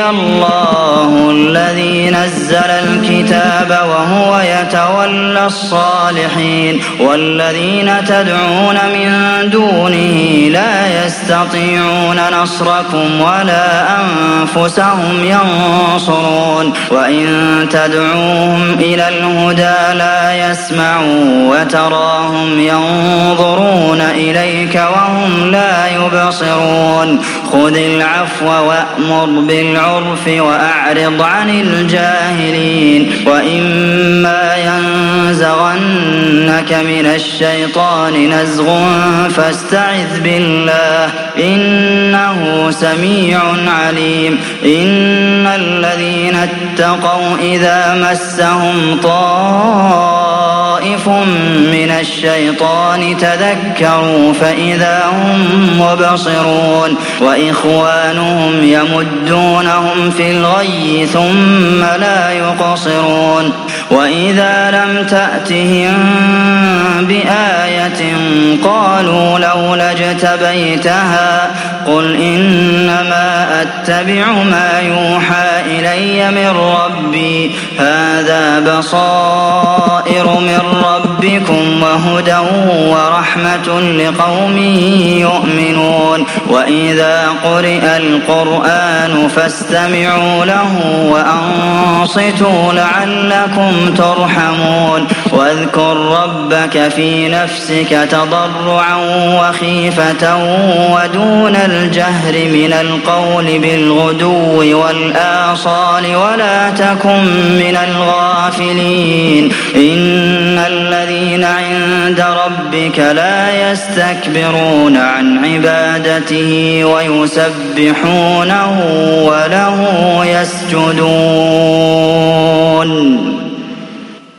ربي الله الذي نزل الكتاب وهو يتولى الصالحين والذين تدعون من دونه لا يستطيعون نصركم ولا أنفسهم ينصرون وإن تدعوهم إلى الهدى لا يسمعوا وتراهم ينظرون إليك وهم لا يبصرون خذ العفو وأمر بالعرف وأعرض عن الجاهلين وإما ينزغنك من الشيطان نزغ فاستعذ بالله إنه سميع عليم إن الذين اتقوا إذا مسهم طائف من الشيطان تذكروا فإذا هم مبصرون وإخوانهم يمدونهم في الغي ثم لا يقصرون وإذا لم تأتهم بآية قالوا لولا اجتبيتها قل إنما أتبع ما يوحى إلي من ربي هذا بصائر من ربكم وهدى ورحمة لقوم يؤمنون وإذا قرئ القرآن فاستمعوا له وأنصتوا لعلكم ترحمون واذكر ربك في نفسك تضرعا وخيفة ودون الجهر من القول بالغدو والآصال ولا تكن من الغافلين إن الذين عند ربك لا يستكبرون عن عبادته ويسبحونه وله يسجدون